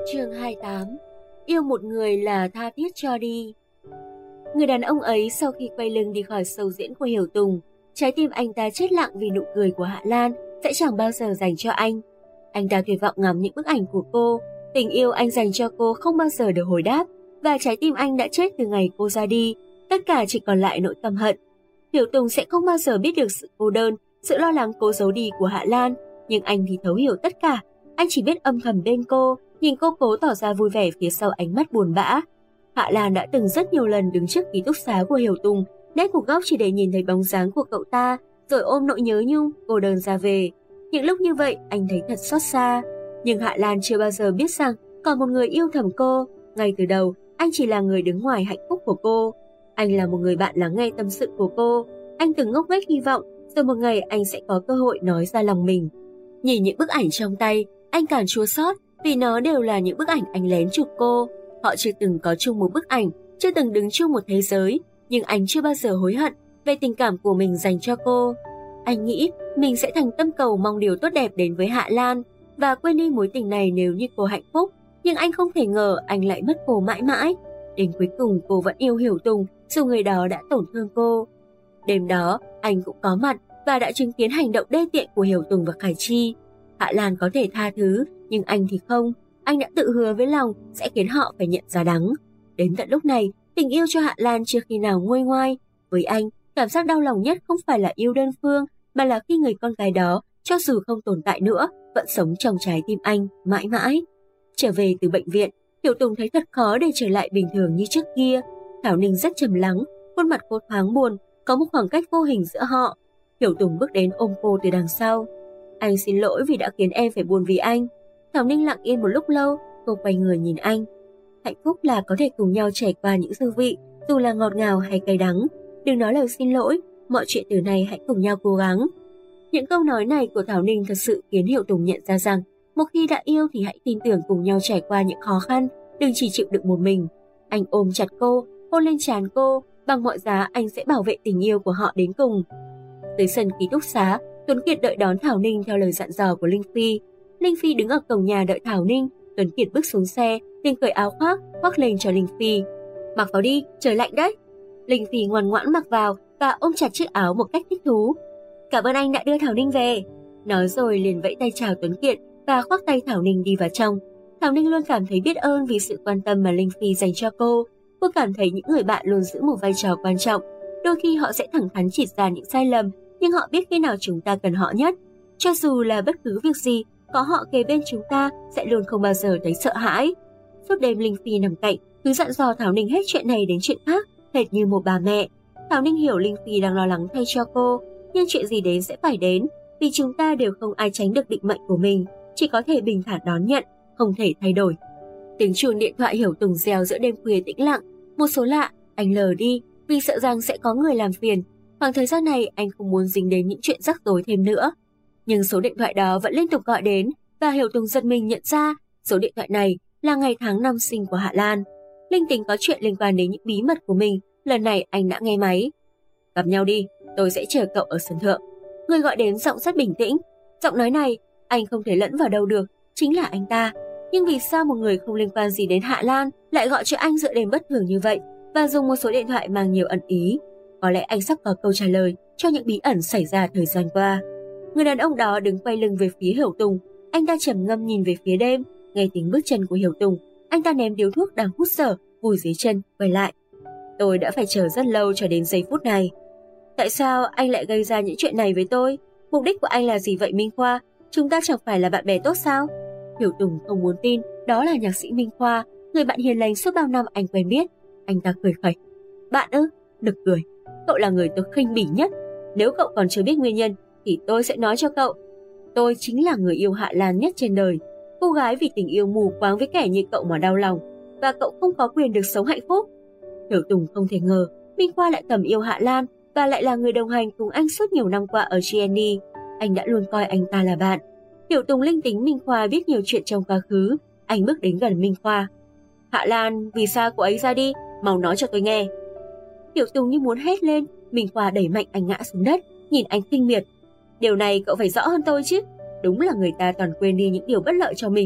Chương 28. Yêu một người là tha thiết cho đi. Người đàn ông ấy sau khi quay lưng đi khỏi show diễn của Hiểu Tùng, trái tim anh ta chết lặng vì nụ cười của Hạ Lan sẽ chẳng bao giờ dành cho anh. Anh ta tuyệt vọng ngắm những bức ảnh của cô, tình yêu anh dành cho cô không bao giờ được hồi đáp, và trái tim anh đã chết từ ngày cô ra đi, tất cả chỉ còn lại nỗi căm hận. Hiểu Tùng sẽ không bao giờ biết được sự cô đơn, sự lo lắng cố giấu đi của Hạ Lan, nhưng anh thì thấu hiểu tất cả. Anh chỉ biết âm thầm bên cô, nhìn cô cố tỏ ra vui vẻ phía sau ánh mắt buồn bã. Hạ Lan đã từng rất nhiều lần đứng trước ký túc xá của Hiểu Tùng, nép một góc chỉ để nhìn thấy bóng dáng của cậu ta, rồi ôm nỗi nhớ nhung, cô đơn ra về. Những lúc như vậy, anh thấy thật xót xa. Nhưng Hạ Lan chưa bao giờ biết rằng còn một người yêu thầm cô. Ngay từ đầu, anh chỉ là người đứng ngoài hạnh phúc của cô. Anh là một người bạn lắng nghe tâm sự của cô. Anh từng ngốc nghếch hy vọng, rồi một ngày anh sẽ có cơ hội nói ra lòng mình. Nhìn những bức ảnh trong tay, anh càng chua xót vì nó đều là những bức ảnh anh lén chụp cô. Họ chưa từng có chung một bức ảnh, chưa từng đứng chung một thế giới, nhưng anh chưa bao giờ hối hận về tình cảm của mình dành cho cô. Anh nghĩ mình sẽ thành tâm cầu mong điều tốt đẹp đến với Hạ Lan và quên đi mối tình này nếu như cô hạnh phúc, nhưng anh không thể ngờ anh lại mất cô mãi mãi. Đến cuối cùng cô vẫn yêu Hiểu Tùng dù người đó đã tổn thương cô. Đêm đó, anh cũng có mặt và đã chứng kiến hành động đê tiện của Hiểu Tùng và Khải Chi. Hạ Lan có thể tha thứ, nhưng anh thì không. Anh đã tự hứa với lòng sẽ khiến họ phải nhận giá đắng. Đến tận lúc này, tình yêu cho Hạ Lan chưa khi nào nguôi ngoai. Với anh, cảm giác đau lòng nhất không phải là yêu đơn phương, mà là khi người con gái đó, cho dù không tồn tại nữa, vẫn sống trong trái tim anh mãi mãi. Trở về từ bệnh viện, Hiểu Tùng thấy thật khó để trở lại bình thường như trước kia. Thảo Ninh rất trầm lắng, khuôn mặt cô thoáng buồn, có một khoảng cách vô hình giữa họ. Hiểu Tùng bước đến ôm cô từ đằng sau. Anh xin lỗi vì đã khiến em phải buồn vì anh. Thảo Ninh lặng yên một lúc lâu, cô quay người nhìn anh. Hạnh phúc là có thể cùng nhau trải qua những dư vị, dù là ngọt ngào hay cay đắng. Đừng nói lời xin lỗi, mọi chuyện từ nay hãy cùng nhau cố gắng. Những câu nói này của Thảo Ninh thật sự khiến Hiểu Tùng nhận ra rằng, một khi đã yêu thì hãy tin tưởng cùng nhau trải qua những khó khăn, đừng chỉ chịu đựng một mình. Anh ôm chặt cô, hôn lên trán cô, bằng mọi giá anh sẽ bảo vệ tình yêu của họ đến cùng. Tới sân ký túc xá, Tuấn Kiệt đợi đón Thảo Ninh theo lời dặn dò của Linh Phi. Linh Phi đứng ở cổng nhà đợi Thảo Ninh, Tuấn Kiệt bước xuống xe, liền cởi áo khoác lên cho Linh Phi. Mặc vào đi, trời lạnh đấy. Linh Phi ngoan ngoãn mặc vào và ôm chặt chiếc áo một cách thích thú. Cảm ơn anh đã đưa Thảo Ninh về. Nói rồi liền vẫy tay chào Tuấn Kiệt và khoác tay Thảo Ninh đi vào trong. Thảo Ninh luôn cảm thấy biết ơn vì sự quan tâm mà Linh Phi dành cho cô. Cô cảm thấy những người bạn luôn giữ một vai trò quan trọng. Đôi khi họ sẽ thẳng thắn chỉ ra những sai lầm, nhưng họ biết khi nào chúng ta cần họ nhất. Cho dù là bất cứ việc gì, có họ kề bên chúng ta sẽ luôn không bao giờ thấy sợ hãi. Suốt đêm Linh Phi nằm cạnh, cứ dặn dò Thảo Ninh hết chuyện này đến chuyện khác, hệt như một bà mẹ. Thảo Ninh hiểu Linh Phi đang lo lắng thay cho cô, nhưng chuyện gì đến sẽ phải đến, vì chúng ta đều không ai tránh được định mệnh của mình, chỉ có thể bình thản đón nhận, không thể thay đổi. Tiếng chuông điện thoại Hiểu Tùng reo giữa đêm khuya tĩnh lặng, một số lạ, anh lờ đi vì sợ rằng sẽ có người làm phiền. Khoảng thời gian này anh không muốn dính đến những chuyện rắc rối thêm nữa. Nhưng số điện thoại đó vẫn liên tục gọi đến và Hiểu Tùng giật mình nhận ra số điện thoại này là ngày tháng năm sinh của Hạ Lan. Linh tính có chuyện liên quan đến những bí mật của mình, lần này anh đã nghe máy. Gặp nhau đi, tôi sẽ chờ cậu ở sân thượng. Người gọi đến giọng rất bình tĩnh. Giọng nói này, anh không thể lẫn vào đâu được, chính là anh ta. Nhưng vì sao một người không liên quan gì đến Hạ Lan lại gọi cho anh dựa đêm bất thường như vậy và dùng một số điện thoại mang nhiều ẩn ý? Có lẽ anh sắp có câu trả lời cho những bí ẩn xảy ra thời gian qua. Người đàn ông đó đứng quay lưng về phía Hiểu Tùng. Anh ta trầm ngâm nhìn về phía đêm, nghe tiếng bước chân của Hiểu Tùng. Anh ta ném điếu thuốc đang hút dở vùi dưới chân, quay lại. Tôi đã phải chờ rất lâu cho đến giây phút này. Tại sao anh lại gây ra những chuyện này với tôi? Mục đích của anh là gì vậy Minh Khoa? Chúng ta chẳng phải là bạn bè tốt sao? Hiểu Tùng không muốn tin đó là nhạc sĩ Minh Khoa, người bạn hiền lành suốt bao năm anh quen biết. Anh ta cười khẩy. Bạn ư? Nực cười. Cậu là người tôi khinh bỉ nhất. Nếu cậu còn chưa biết nguyên nhân thì tôi sẽ nói cho cậu. Tôi chính là người yêu Hạ Lan nhất trên đời. Cô gái vì tình yêu mù quáng với kẻ như cậu mà đau lòng, và cậu không có quyền được sống hạnh phúc. Hiểu Tùng không thể ngờ Minh Khoa lại thầm yêu Hạ Lan và lại là người đồng hành cùng anh suốt nhiều năm qua ở GND. Anh đã luôn coi anh ta là bạn. Hiểu Tùng linh tính Minh Khoa biết nhiều chuyện trong quá khứ. Anh bước đến gần Minh Khoa. Hạ Lan, vì sao cô ấy ra đi? Mau nói cho tôi nghe. Hiểu Tùng như muốn hét lên. Minh Khoa đẩy mạnh anh ngã xuống đất, nhìn anh khinh miệt. Điều này cậu phải rõ hơn tôi chứ. Đúng là người ta toàn quên đi những điều bất lợi cho mình.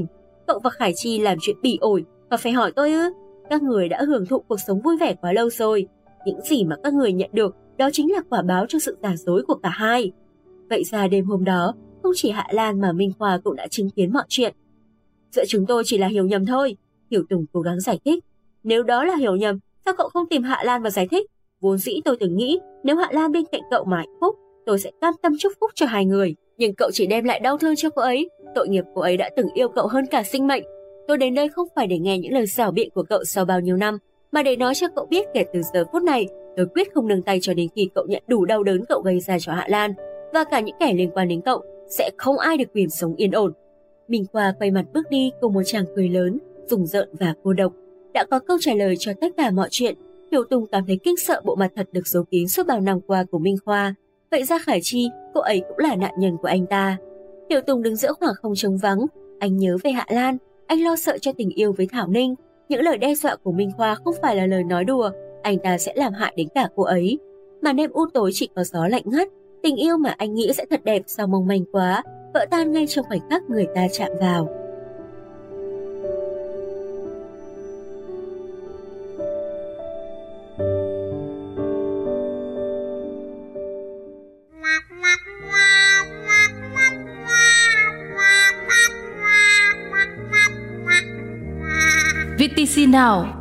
cậu và Khải Chi làm chuyện bỉ ổi và phải hỏi tôi ư? Các người đã hưởng thụ cuộc sống vui vẻ quá lâu rồi. Những gì mà các người nhận được đó chính là quả báo cho sự giả dối của cả hai. Vậy ra đêm hôm đó, không chỉ Hạ Lan mà Minh Khoa cũng đã chứng kiến mọi chuyện. Giữa chúng tôi chỉ là hiểu nhầm thôi, Hiểu Tùng cố gắng giải thích. Nếu đó là hiểu nhầm, sao cậu không tìm Hạ Lan và giải thích? Vốn dĩ tôi từng nghĩ nếu Hạ Lan bên cạnh cậu mà hạnh phúc, tôi sẽ cam tâm chúc phúc cho hai người. Nhưng cậu chỉ đem lại đau thương cho cô ấy. Tội nghiệp cô ấy đã từng yêu cậu hơn cả sinh mệnh. Tôi đến đây không phải để nghe những lời xảo biện của cậu sau bao nhiêu năm, mà để nói cho cậu biết kể từ giờ phút này, tôi quyết không nương tay cho đến khi cậu nhận đủ đau đớn cậu gây ra cho Hạ Lan. Và cả những kẻ liên quan đến cậu, sẽ không ai được quyền sống yên ổn. Minh Khoa quay mặt bước đi cùng một tràng cười lớn, rùng rợn và cô độc. Đã có câu trả lời cho tất cả mọi chuyện, Hiểu Tùng cảm thấy kinh sợ bộ mặt thật được giấu kín suốt bao năm qua của Minh Khoa. Vậy ra Khải Chi, cô ấy cũng là nạn nhân của anh ta. Hiểu Tùng đứng giữa khoảng không trống vắng, anh nhớ về Hạ Lan, anh lo sợ cho tình yêu với Thảo Ninh. Những lời đe dọa của Minh Khoa không phải là lời nói đùa, anh ta sẽ làm hại đến cả cô ấy. Màn đêm u tối chỉ có gió lạnh ngắt, tình yêu mà anh nghĩ sẽ thật đẹp sao mong manh quá, vỡ tan ngay trong khoảnh khắc người ta chạm vào. VTC Now